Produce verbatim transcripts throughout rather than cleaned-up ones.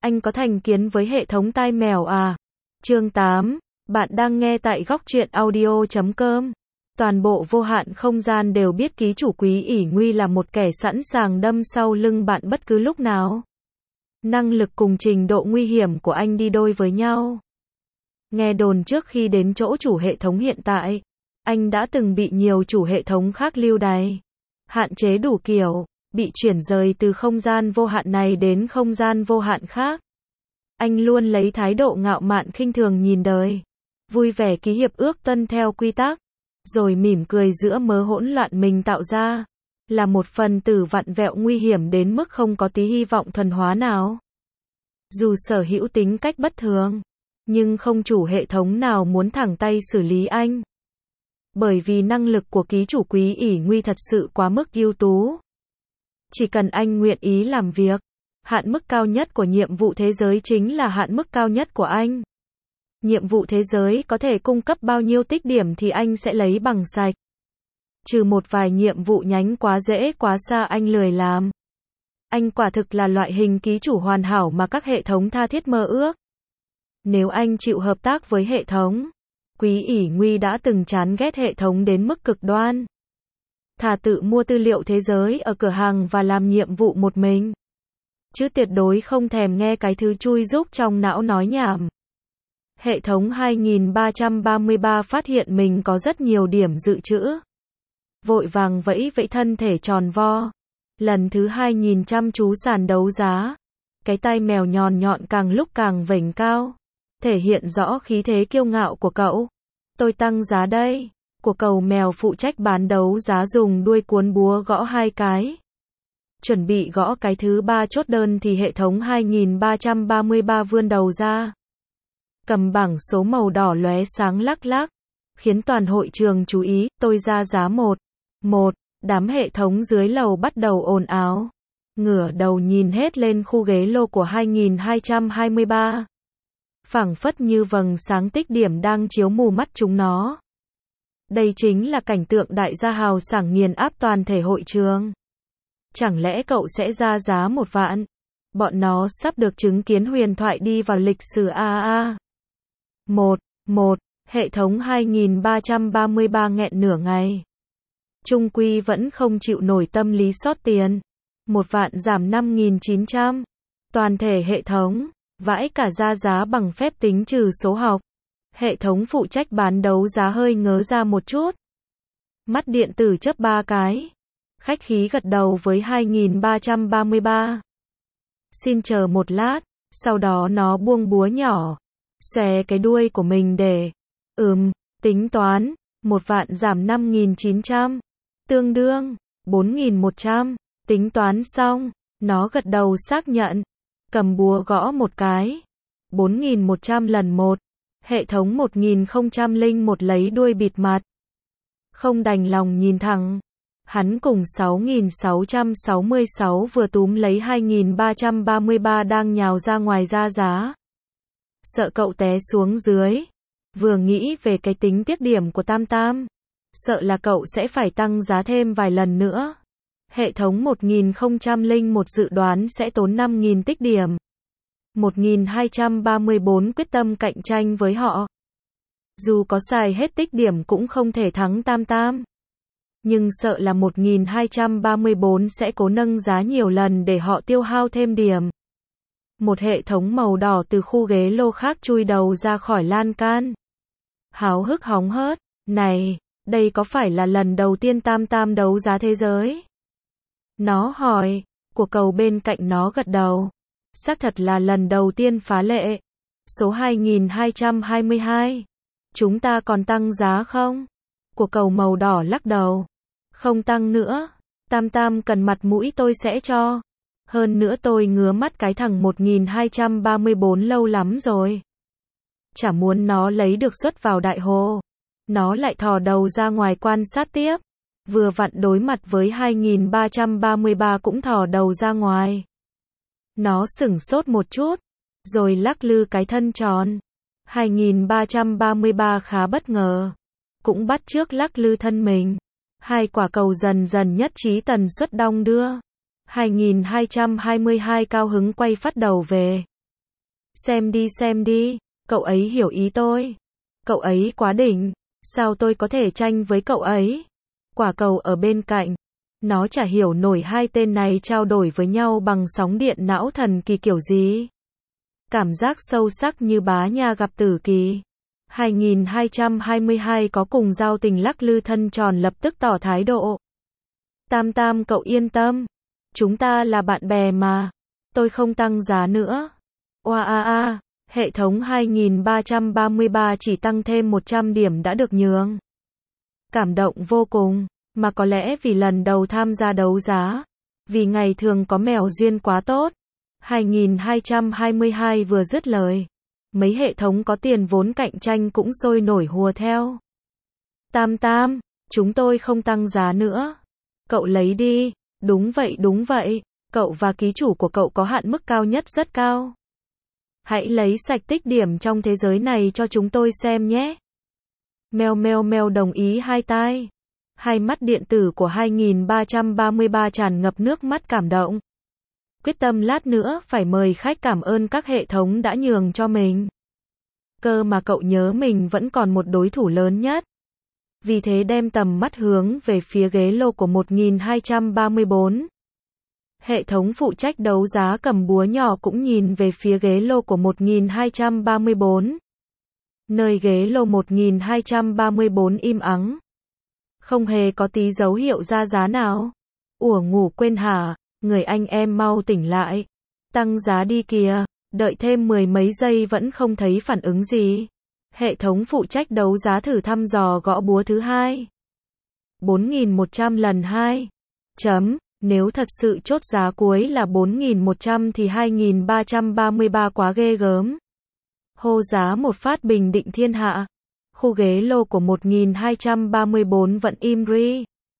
Anh có thành kiến với hệ thống tai mèo à? Chương tám. Bạn đang nghe tại góc truyện audio chấm com. Toàn bộ vô hạn không gian đều biết ký chủ Quý ỷ Nguy là một kẻ sẵn sàng đâm sau lưng bạn bất cứ lúc nào. Năng lực cùng trình độ nguy hiểm của anh đi đôi với nhau. Nghe đồn trước khi đến chỗ chủ hệ thống hiện tại, anh đã từng bị nhiều chủ hệ thống khác lưu đày, hạn chế đủ kiểu, bị chuyển rời từ không gian vô hạn này đến không gian vô hạn khác. Anh luôn lấy thái độ ngạo mạn khinh thường nhìn đời, vui vẻ ký hiệp ước tuân theo quy tắc, rồi mỉm cười giữa mớ hỗn loạn mình tạo ra, là một phần tử vặn vẹo nguy hiểm đến mức không có tí hy vọng thuần hóa nào. Dù sở hữu tính cách bất thường, nhưng không chủ hệ thống nào muốn thẳng tay xử lý anh. Bởi vì năng lực của ký chủ Quý ỷ Nguy thật sự quá mức ưu tú. Chỉ cần anh nguyện ý làm việc, hạn mức cao nhất của nhiệm vụ thế giới chính là hạn mức cao nhất của anh. Nhiệm vụ thế giới có thể cung cấp bao nhiêu tích điểm thì anh sẽ lấy bằng sạch. Trừ một vài nhiệm vụ nhánh quá dễ quá xa anh lười làm. Anh quả thực là loại hình ký chủ hoàn hảo mà các hệ thống tha thiết mơ ước. Nếu anh chịu hợp tác với hệ thống, Quý ỷ Nguy đã từng chán ghét hệ thống đến mức cực đoan. Thà tự mua tư liệu thế giới ở cửa hàng và làm nhiệm vụ một mình. Chứ tuyệt đối không thèm nghe cái thứ chui rúc trong não nói nhảm. Hệ thống hai nghìn ba trăm ba mươi ba phát hiện mình có rất nhiều điểm dự trữ. Vội vàng vẫy vẫy thân thể tròn vo. Lần thứ hai nhìn chăm chú sàn đấu giá. Cái tai mèo nhọn nhọn càng lúc càng vểnh cao. Thể hiện rõ khí thế kiêu ngạo của cậu. Tôi tăng giá đây. Của cậu mèo phụ trách bán đấu giá dùng đuôi cuốn búa gõ hai cái. Chuẩn bị gõ cái thứ ba chốt đơn thì hệ thống hai nghìn ba trăm ba mươi ba vươn đầu ra. Cầm bảng số màu đỏ lóe sáng lắc lắc. Khiến toàn hội trường chú ý, tôi ra giá một. Một, đám hệ thống dưới lầu bắt đầu ồn ào. Ngửa đầu nhìn hết lên khu ghế lô của hai nghìn hai trăm hai mươi ba. Phảng phất như vầng sáng tích điểm đang chiếu mù mắt chúng nó. Đây chính là cảnh tượng đại gia hào sảng nghiền áp toàn thể hội trường. Chẳng lẽ cậu sẽ ra giá một vạn? Bọn nó sắp được chứng kiến huyền thoại đi vào lịch sử a a a. Một, một, hệ thống hai nghìn ba trăm ba mươi ba nghẹn nửa ngày. Trung quy vẫn không chịu nổi tâm lý sót tiền. Một vạn giảm năm nghìn chín trăm. Toàn thể hệ thống, vãi cả ra giá bằng phép tính trừ số học. Hệ thống phụ trách bán đấu giá hơi ngớ ra một chút. Mắt điện tử chớp ba cái. Khách khí gật đầu với hai nghìn ba trăm ba mươi ba. Xin chờ một lát, sau đó nó buông búa nhỏ. Xòe cái đuôi của mình để. Ừm, tính toán, một vạn giảm năm nghìn chín trăm. Tương đương, bốn nghìn một trăm. Tính toán xong, nó gật đầu xác nhận. Cầm búa gõ một cái. bốn nghìn một trăm lần một. Hệ thống một nghìn không trăm lẻ một lấy đuôi bịt mặt. Không đành lòng nhìn thẳng. Hắn cùng sáu nghìn sáu trăm sáu mươi sáu vừa túm lấy hai nghìn ba trăm ba mươi ba đang nhào ra ngoài ra giá. Sợ cậu té xuống dưới. Vừa nghĩ về cái tính tiếc điểm của Tam Tam. Sợ là cậu sẽ phải tăng giá thêm vài lần nữa. Hệ thống một nghìn không trăm lẻ một dự đoán sẽ tốn năm nghìn tích điểm. một nghìn hai trăm ba mươi bốn quyết tâm cạnh tranh với họ. Dù có xài hết tích điểm cũng không thể thắng Tam Tam. Nhưng sợ là một nghìn hai trăm ba mươi bốn sẽ cố nâng giá nhiều lần để họ tiêu hao thêm điểm. Một hệ thống màu đỏ từ khu ghế lô khác chui đầu ra khỏi lan can. Háo hức hóng hớt, này, đây có phải là lần đầu tiên Tam Tam đấu giá thế giới? Nó hỏi, của cầu bên cạnh nó gật đầu. Xác thật là lần đầu tiên phá lệ. Số hai nghìn hai trăm hai mươi hai. Chúng ta còn tăng giá không? Của cầu màu đỏ lắc đầu. Không tăng nữa. Tam Tam cần mặt mũi tôi sẽ cho. Hơn nữa tôi ngứa mắt cái thằng một nghìn hai trăm ba mươi bốn lâu lắm rồi. Chả muốn nó lấy được suất vào đại hồ. Nó lại thò đầu ra ngoài quan sát tiếp. Vừa vặn đối mặt với hai nghìn ba trăm ba mươi ba cũng thò đầu ra ngoài. Nó sửng sốt một chút, rồi lắc lư cái thân tròn. hai nghìn ba trăm ba mươi ba khá bất ngờ, cũng bắt chước lắc lư thân mình. Hai quả cầu dần dần nhất trí tần suất đong đưa. hai nghìn hai trăm hai mươi hai cao hứng quay phát đầu về. Xem đi xem đi, cậu ấy hiểu ý tôi. Cậu ấy quá đỉnh, sao tôi có thể tranh với cậu ấy? Quả cầu ở bên cạnh. Nó chả hiểu nổi hai tên này trao đổi với nhau bằng sóng điện não thần kỳ kiểu gì. Cảm giác sâu sắc như bá nha gặp tử kỳ. hai nghìn hai trăm hai mươi hai có cùng giao tình lắc lư thân tròn lập tức tỏ thái độ. Tam Tam cậu yên tâm. Chúng ta là bạn bè mà. Tôi không tăng giá nữa. Oa a a, hệ thống hai nghìn ba trăm ba mươi ba chỉ tăng thêm một trăm điểm đã được nhường. Cảm động vô cùng, mà có lẽ vì lần đầu tham gia đấu giá. Vì ngày thường có mèo duyên quá tốt. hai nghìn hai trăm hai mươi hai vừa dứt lời. Mấy hệ thống có tiền vốn cạnh tranh cũng sôi nổi hùa theo. Tam Tam, chúng tôi không tăng giá nữa. Cậu lấy đi. Đúng vậy đúng vậy, cậu và ký chủ của cậu có hạn mức cao nhất rất cao. Hãy lấy sạch tích điểm trong thế giới này cho chúng tôi xem nhé. Meo meo meo đồng ý hai tai. Hai mắt điện tử của hai nghìn ba trăm ba mươi ba tràn ngập nước mắt cảm động. Quyết tâm lát nữa phải mời khách cảm ơn các hệ thống đã nhường cho mình. Cơ mà cậu nhớ mình vẫn còn một đối thủ lớn nhất. Vì thế đem tầm mắt hướng về phía ghế lô của một nghìn hai trăm ba mươi bốn. Hệ thống phụ trách đấu giá cầm búa nhỏ cũng nhìn về phía ghế lô của một nghìn hai trăm ba mươi bốn. Nơi ghế lô một nghìn hai trăm ba mươi bốn im ắng. Không hề có tí dấu hiệu ra giá nào. Ủa ngủ quên hả? Người anh em mau tỉnh lại. Tăng giá đi kìa. Đợi thêm mười mấy giây vẫn không thấy phản ứng gì. Hệ thống phụ trách đấu giá thử thăm dò gõ búa thứ hai. bốn nghìn một trăm lần hai. Chấm. Nếu thật sự chốt giá cuối là bốn nghìn một trăm thì hai nghìn ba trăm ba mươi ba quá ghê gớm. Hô giá một phát bình định thiên hạ. Khu ghế lô của một nghìn hai trăm ba mươi bốn vẫn im ri.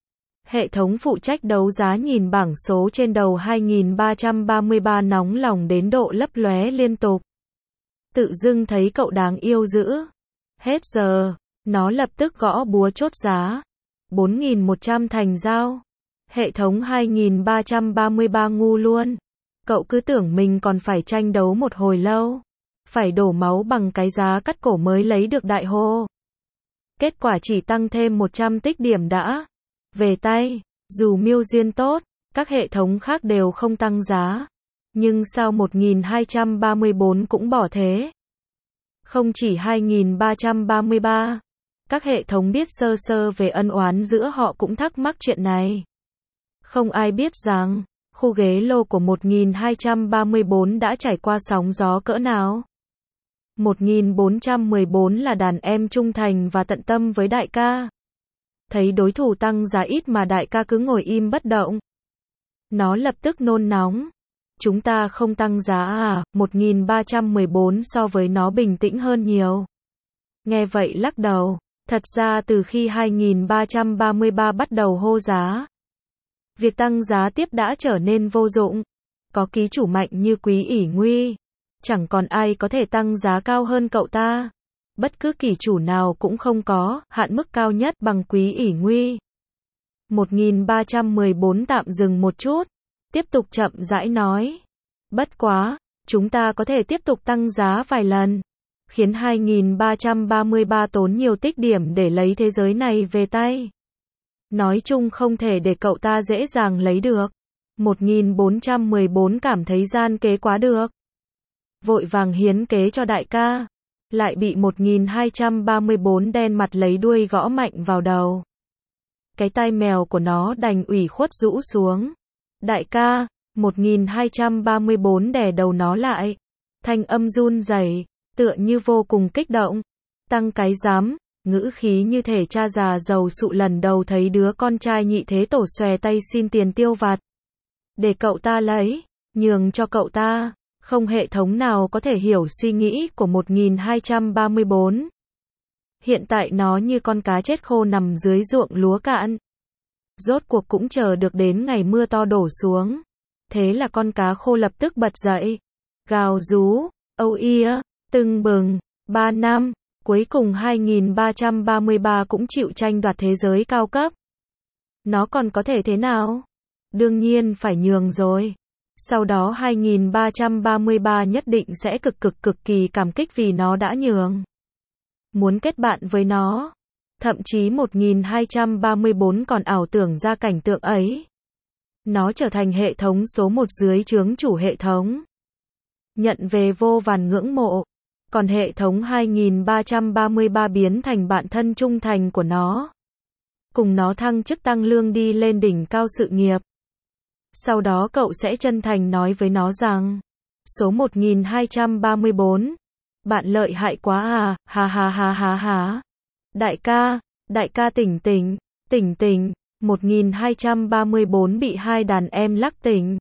Hệ thống phụ trách đấu giá nhìn bảng số trên đầu hai nghìn ba trăm ba mươi ba nóng lòng đến độ lấp lóe liên tục. Tự dưng thấy cậu đáng yêu dữ. Hết giờ, nó lập tức gõ búa chốt giá. bốn nghìn một trăm thành giao. Hệ thống hai nghìn ba trăm ba mươi ba ngu luôn. Cậu cứ tưởng mình còn phải tranh đấu một hồi lâu. Phải đổ máu bằng cái giá cắt cổ mới lấy được đại hô. Kết quả chỉ tăng thêm một trăm tích điểm đã. Về tay, dù mưu duyên tốt, các hệ thống khác đều không tăng giá. Nhưng sao một nghìn hai trăm ba mươi bốn cũng bỏ thế? Không chỉ hai nghìn ba trăm ba mươi ba, các hệ thống biết sơ sơ về ân oán giữa họ cũng thắc mắc chuyện này. Không ai biết rằng, khu ghế lô của một nghìn hai trăm ba mươi bốn đã trải qua sóng gió cỡ nào. một nghìn bốn trăm mười bốn là đàn em trung thành và tận tâm với đại ca. Thấy đối thủ tăng giá ít mà đại ca cứ ngồi im bất động. Nó lập tức nôn nóng. Chúng ta không tăng giá à? một nghìn ba trăm mười bốn so với nó bình tĩnh hơn nhiều. Nghe vậy lắc đầu. Thật ra từ khi hai nghìn ba trăm ba mươi ba bắt đầu hô giá, việc tăng giá tiếp đã trở nên vô dụng. Có ký chủ mạnh như Quý ỷ Nguy. Chẳng còn ai có thể tăng giá cao hơn cậu ta. Bất cứ kỷ chủ nào cũng không có hạn mức cao nhất bằng Quý ỷ Nguy. một nghìn ba trăm mười bốn tạm dừng một chút. Tiếp tục chậm rãi nói. Bất quá, chúng ta có thể tiếp tục tăng giá vài lần. Khiến hai nghìn ba trăm ba mươi ba tốn nhiều tích điểm để lấy thế giới này về tay. Nói chung không thể để cậu ta dễ dàng lấy được. một nghìn bốn trăm mười bốn cảm thấy gian kế quá được. Vội vàng hiến kế cho đại ca. Lại bị một nghìn hai trăm ba mươi bốn đen mặt lấy đuôi gõ mạnh vào đầu. Cái tai mèo của nó đành ủy khuất rũ xuống. Đại ca, một nghìn hai trăm ba mươi bốn đè đầu nó lại. Thanh âm run rẩy, tựa như vô cùng kích động. Tăng cái dám, ngữ khí như thể cha già giàu sụ lần đầu thấy đứa con trai nhị thế tổ xòe tay xin tiền tiêu vặt. Để cậu ta lấy, nhường cho cậu ta. Không hệ thống nào có thể hiểu suy nghĩ của một nghìn hai trăm ba mươi bốn. Hiện tại nó như con cá chết khô nằm dưới ruộng lúa cạn. Rốt cuộc cũng chờ được đến ngày mưa to đổ xuống. Thế là con cá khô lập tức bật dậy. Gào rú, âu ia, tưng bừng, ba năm. Cuối cùng hai nghìn ba trăm ba mươi ba cũng chịu tranh đoạt thế giới cao cấp. Nó còn có thể thế nào? Đương nhiên phải nhường rồi. Sau đó hai nghìn ba trăm ba mươi ba nhất định sẽ cực cực cực kỳ cảm kích vì nó đã nhường. Muốn kết bạn với nó. Thậm chí một nghìn hai trăm ba mươi bốn còn ảo tưởng ra cảnh tượng ấy. Nó trở thành hệ thống số một dưới trướng chủ hệ thống. Nhận về vô vàn ngưỡng mộ. Còn hệ thống hai nghìn ba trăm ba mươi ba biến thành bạn thân trung thành của nó. Cùng nó thăng chức tăng lương đi lên đỉnh cao sự nghiệp. Sau đó cậu sẽ chân thành nói với nó rằng, số một nghìn hai trăm ba mươi bốn, bạn lợi hại quá à, ha ha ha ha ha. Đại ca, đại ca tỉnh tỉnh, tỉnh tỉnh, một nghìn hai trăm ba mươi bốn bị hai đàn em lắc tỉnh.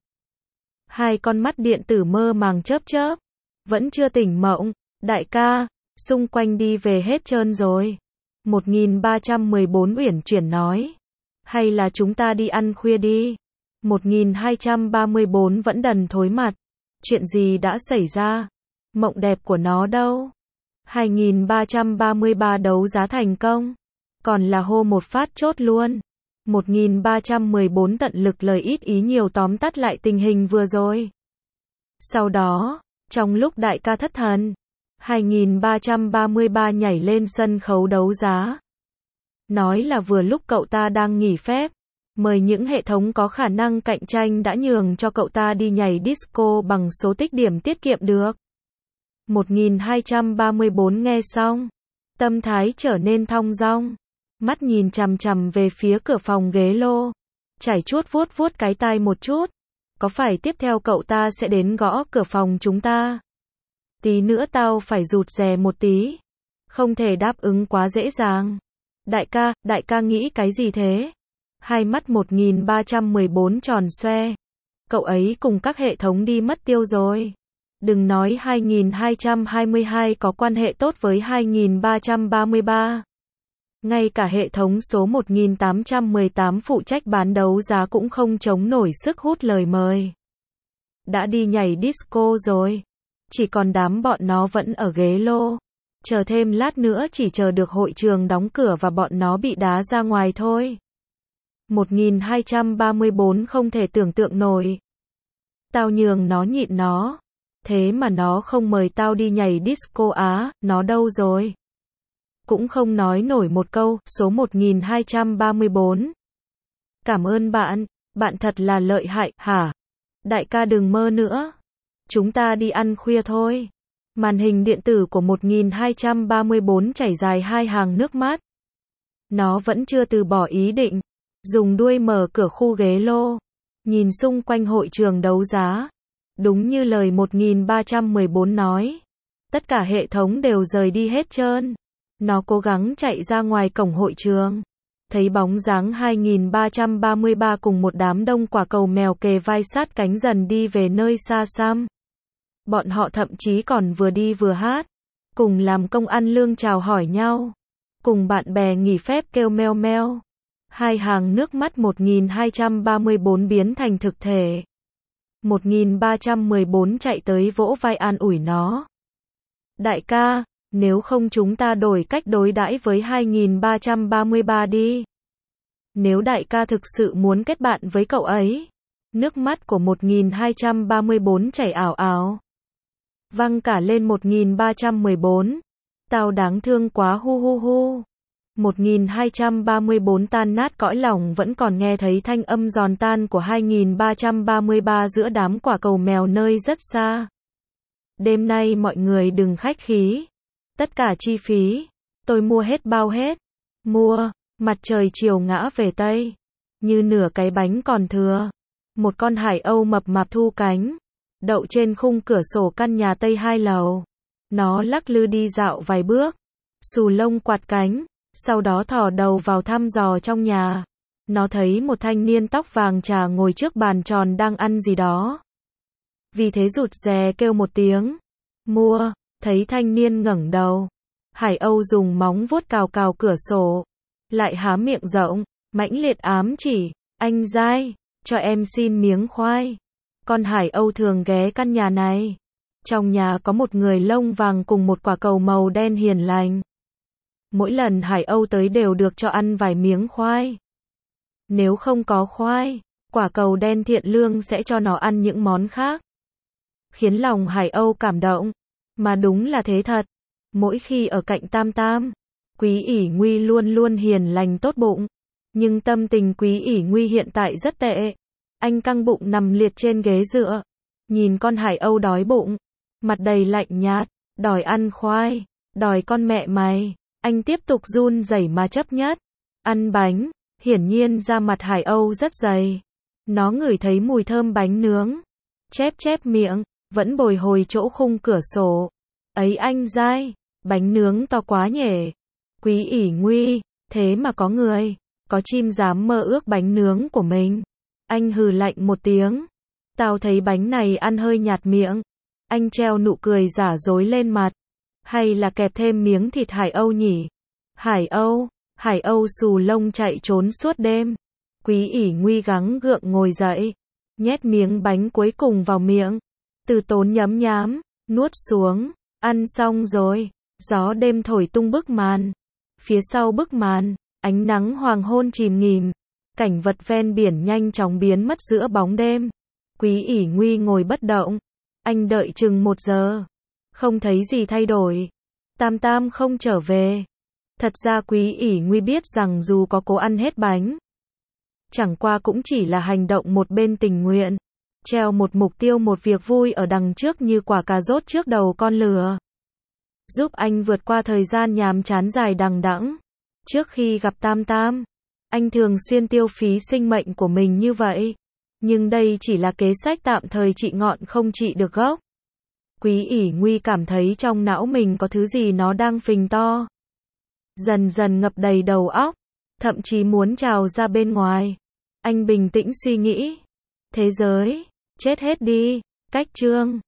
Hai con mắt điện tử mơ màng chớp chớp, vẫn chưa tỉnh mộng, đại ca, xung quanh đi về hết trơn rồi. một nghìn ba trăm mười bốn uyển chuyển nói, hay là chúng ta đi ăn khuya đi. một nghìn hai trăm ba mươi bốn vẫn đần thối mặt, chuyện gì đã xảy ra? Mộng đẹp của nó đâu? hai nghìn ba trăm ba mươi ba đấu giá thành công, còn là hô một phát chốt luôn. một nghìn ba trăm mười bốn tận lực lời ít ý nhiều tóm tắt lại tình hình vừa rồi. Sau đó, trong lúc đại ca thất thần, hai nghìn ba trăm ba mươi ba nhảy lên sân khấu đấu giá. Nói là vừa lúc cậu ta đang nghỉ phép, mời những hệ thống có khả năng cạnh tranh đã nhường cho cậu ta đi nhảy disco bằng số tích điểm tiết kiệm được. một nghìn hai trăm ba mươi bốn nghe xong, tâm thái trở nên thong dong, mắt nhìn chằm chằm về phía cửa phòng ghế lô, chảy chuốt vuốt vuốt cái tai một chút. Có phải tiếp theo cậu ta sẽ đến gõ cửa phòng chúng ta? Tí nữa tao phải rụt rè một tí. Không thể đáp ứng quá dễ dàng. Đại ca, đại ca nghĩ cái gì thế? Hai mắt một nghìn ba trăm mười bốn tròn xoe. Cậu ấy cùng các hệ thống đi mất tiêu rồi. Đừng nói hai nghìn hai trăm hai mươi hai có quan hệ tốt với hai nghìn ba trăm ba mươi ba. Ngay cả hệ thống số một nghìn tám trăm mười tám phụ trách bán đấu giá cũng không chống nổi sức hút lời mời. Đã đi nhảy disco rồi. Chỉ còn đám bọn nó vẫn ở ghế lô. Chờ thêm lát nữa chỉ chờ được hội trường đóng cửa và bọn nó bị đá ra ngoài thôi. một nghìn hai trăm ba mươi bốn không thể tưởng tượng nổi. Tao nhường nó nhịn nó. Thế mà nó không mời tao đi nhảy disco á, nó đâu rồi? Cũng không nói nổi một câu, số một nghìn hai trăm ba mươi bốn. Cảm ơn bạn, bạn thật là lợi hại, hả? Đại ca đừng mơ nữa. Chúng ta đi ăn khuya thôi. Màn hình điện tử của một nghìn hai trăm ba mươi bốn chảy dài hai hàng nước mắt. Nó vẫn chưa từ bỏ ý định. Dùng đuôi mở cửa khu ghế lô. Nhìn xung quanh hội trường đấu giá. Đúng như lời một nghìn ba trăm mười bốn nói. Tất cả hệ thống đều rời đi hết trơn. Nó cố gắng chạy ra ngoài cổng hội trường. Thấy bóng dáng hai nghìn ba trăm ba mươi ba cùng một đám đông quả cầu mèo kề vai sát cánh dần đi về nơi xa xăm. Bọn họ thậm chí còn vừa đi vừa hát. Cùng làm công ăn lương chào hỏi nhau. Cùng bạn bè nghỉ phép kêu meo meo. Hai hàng nước mắt một nghìn hai trăm ba mươi bốn biến thành thực thể. một nghìn ba trăm mười bốn chạy tới vỗ vai an ủi nó. Đại ca, nếu không chúng ta đổi cách đối đãi với hai nghìn ba trăm ba mươi ba đi. Nếu đại ca thực sự muốn kết bạn với cậu ấy. Nước mắt của một nghìn hai trăm ba mươi bốn chảy ảo ảo. Văng cả lên một nghìn ba trăm mười bốn. Tao đáng thương quá hu hu hu. một nghìn hai trăm ba mươi bốn tan nát cõi lòng vẫn còn nghe thấy thanh âm giòn tan của hai nghìn ba trăm ba mươi ba giữa đám quả cầu mèo nơi rất xa. Đêm nay mọi người đừng khách khí. Tất cả chi phí, tôi mua hết bao hết. Mua, mặt trời chiều ngã về Tây. Như nửa cái bánh còn thừa. Một con hải âu mập mạp thu cánh. Đậu trên khung cửa sổ căn nhà Tây hai lầu. Nó lắc lư đi dạo vài bước. Xù lông quạt cánh. Sau đó thò đầu vào thăm dò trong nhà. Nó thấy một thanh niên tóc vàng trà ngồi trước bàn tròn đang ăn gì đó. Vì thế rụt rè kêu một tiếng. Mua, thấy thanh niên ngẩng đầu. Hải âu dùng móng vuốt cào cào cửa sổ. Lại há miệng rộng, mãnh liệt ám chỉ. Anh giai, cho em xin miếng khoai. Con hải âu thường ghé căn nhà này. Trong nhà có một người lông vàng cùng một quả cầu màu đen hiền lành. Mỗi lần hải âu tới đều được cho ăn vài miếng khoai. Nếu không có khoai, quả cầu đen thiện lương sẽ cho nó ăn những món khác. Khiến lòng Hải Âu cảm động. Mà đúng là thế thật. Mỗi khi ở cạnh Tam Tam, Quý ỷ Nguy luôn luôn hiền lành tốt bụng. Nhưng tâm tình Quý ỷ Nguy hiện tại rất tệ. Anh căng bụng nằm liệt trên ghế dựa. Nhìn con Hải Âu đói bụng. Mặt đầy lạnh nhạt. Đòi ăn khoai. Đòi con mẹ mày. Anh tiếp tục run rẩy mà chấp nhất. Ăn bánh. Hiển nhiên da mặt Hải Âu rất dày. Nó ngửi thấy mùi thơm bánh nướng. Chép chép miệng. Vẫn bồi hồi chỗ khung cửa sổ. Ấy anh dai. Bánh nướng to quá nhỉ. Quý ỷ Nguy. Thế mà có người. Có chim dám mơ ước bánh nướng của mình. Anh hừ lạnh một tiếng. Tao thấy bánh này ăn hơi nhạt miệng. Anh treo nụ cười giả dối lên mặt. Hay là kẹp thêm miếng thịt Hải Âu nhỉ? Hải Âu. Hải Âu xù lông chạy trốn suốt đêm. Quý ỷ Nguy gắng gượng ngồi dậy. Nhét miếng bánh cuối cùng vào miệng. Từ tốn nhấm nhám. Nuốt xuống. Ăn xong rồi. Gió đêm thổi tung bức màn. Phía sau bức màn. Ánh nắng hoàng hôn chìm nghỉm. Cảnh vật ven biển nhanh chóng biến mất giữa bóng đêm. Quý ỷ Nguy ngồi bất động. Anh đợi chừng một giờ. Không thấy gì thay đổi. Tam Tam không trở về. Thật ra Quý ỷ Nguy biết rằng dù có cố ăn hết bánh, chẳng qua cũng chỉ là hành động một bên tình nguyện. Treo một mục tiêu một việc vui ở đằng trước như quả cà rốt trước đầu con lừa. Giúp anh vượt qua thời gian nhàm chán dài đằng đẵng. Trước khi gặp Tam Tam, anh thường xuyên tiêu phí sinh mệnh của mình như vậy. Nhưng đây chỉ là kế sách tạm thời trị ngọn không trị được gốc. Quý ỷ Nguy cảm thấy trong não mình có thứ gì nó đang phình to. Dần dần ngập đầy đầu óc. Thậm chí muốn trào ra bên ngoài. Anh bình tĩnh suy nghĩ. Thế giới, chết hết đi. Cách chương.